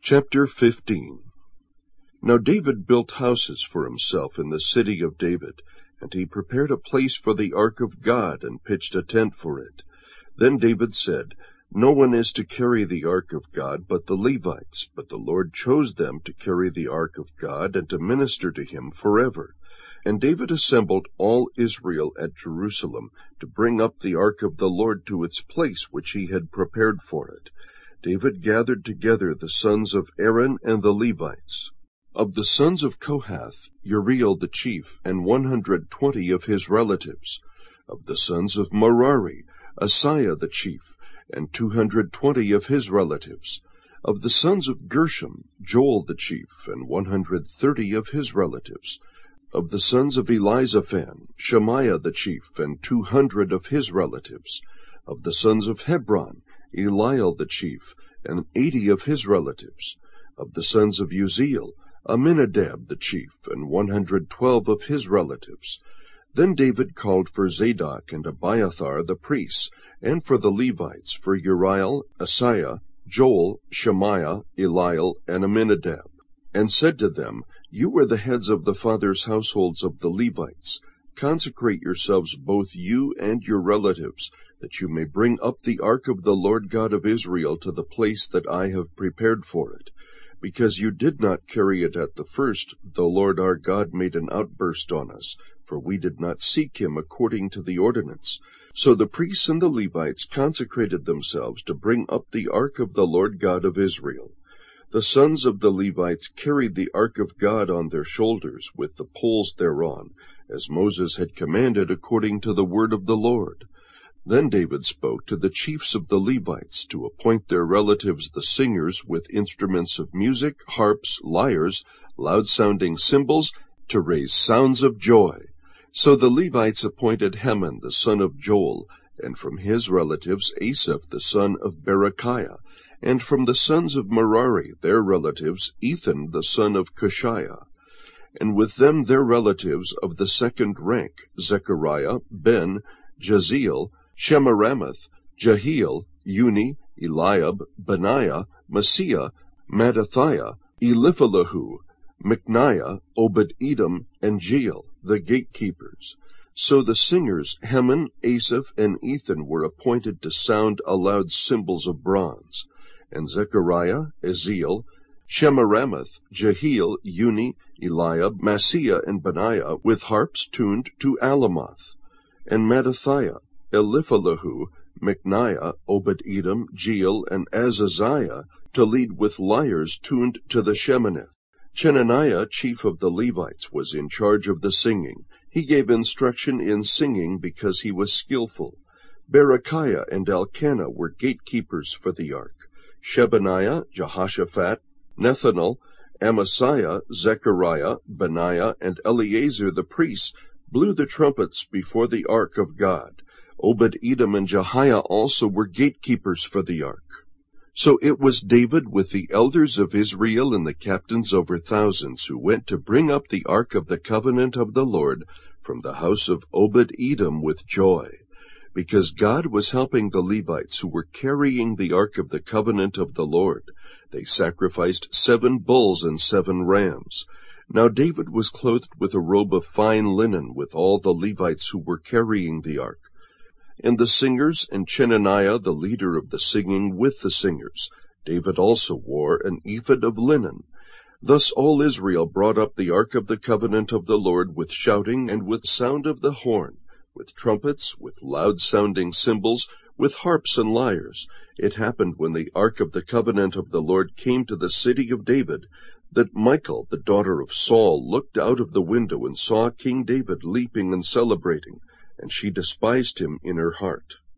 Chapter 15. Now David built houses for himself in the city of David, and he prepared a place for the ark of God, and pitched a tent for it. Then David said, No one is to carry the ark of God but the Levites, but the Lord chose them to carry the ark of God, and to minister to him forever. And David assembled all Israel at Jerusalem, to bring up the ark of the Lord to its place which he had prepared for it. David gathered together the sons of Aaron and the Levites. Of the sons of Kohath, Uriel the chief, and 120 of his relatives. Of the sons of Merari, Asaiah the chief, and 220 of his relatives. Of the sons of Gershom, Joel the chief, and 130 of his relatives. Of the sons of Elizaphan, Shemaiah the chief, and 200 of his relatives. Of the sons of Hebron, Eliel the chief, and 80 of his relatives. Of the sons of Uzziel, Aminadab the chief, and 112 of his relatives. Then David called for Zadok and Abiathar the priests, and for the Levites, for Uriel, Asaiah, Joel, Shemaiah, Eliel, and Aminadab, and said to them, You are the heads of the fathers' households of the Levites. Consecrate yourselves, both you and your relatives, that you may bring up the ark of the Lord God of Israel to the place that I have prepared for it. Because you did not carry it at the first, the Lord our God made an outburst on us, for we did not seek him according to the ordinance. So the priests and the Levites consecrated themselves to bring up the ark of the Lord God of Israel. The sons of the Levites carried the ark of God on their shoulders, with the poles thereon, as Moses had commanded according to the word of the Lord. Then David spoke to the chiefs of the Levites to appoint their relatives the singers with instruments of music, harps, lyres, loud-sounding cymbals, to raise sounds of joy. So the Levites appointed Heman the son of Joel, and from his relatives Asaph the son of Berechiah, and from the sons of Merari their relatives Ethan the son of Cushiah. And with them their relatives of the second rank, Zechariah, Ben, Jaziel, Shemiramoth, Jehiel, Uni, Eliab, Benaiah, Maaseiah, Mattithiah, Eliphalahu, Micniah, Obed-Edom, and Jeiel, the gatekeepers. So the singers Heman, Asaph, and Ethan were appointed to sound aloud cymbals of bronze. And Zechariah, Aziel, Shemiramoth, Jehiel, Uni, Eliab, Maaseiah, and Benaiah, with harps tuned to Alamoth. And Mattithiah, Eliphalahu, Micniah, Obed-Edom, Jeiel, and Azaziah, to lead with lyres tuned to the Sheminith. Chenaniah, chief of the Levites, was in charge of the singing. He gave instruction in singing because he was skillful. Berechiah and Elkanah were gatekeepers for the ark. Shebaniah, Jehoshaphat, Nethanel, Amasiah, Zechariah, Benaiah, and Eleazar the priests blew the trumpets before the ark of God. Obed-Edom and Jehiah also were gatekeepers for the ark. So it was David with the elders of Israel and the captains over thousands who went to bring up the ark of the covenant of the Lord from the house of Obed-Edom with joy, because God was helping the Levites who were carrying the ark of the covenant of the Lord. They sacrificed 7 bulls and 7 rams. Now David was clothed with a robe of fine linen with all the Levites who were carrying the ark. And the singers, and Chenaniah the leader of the singing with the singers. David also wore an ephod of linen. Thus all Israel brought up the ark of the covenant of the Lord with shouting and with sound of the horn, with trumpets, with loud-sounding cymbals, with harps and lyres. It happened when the ark of the covenant of the Lord came to the city of David, that Michal, the daughter of Saul, looked out of the window and saw King David leaping and celebrating, and she despised him in her heart.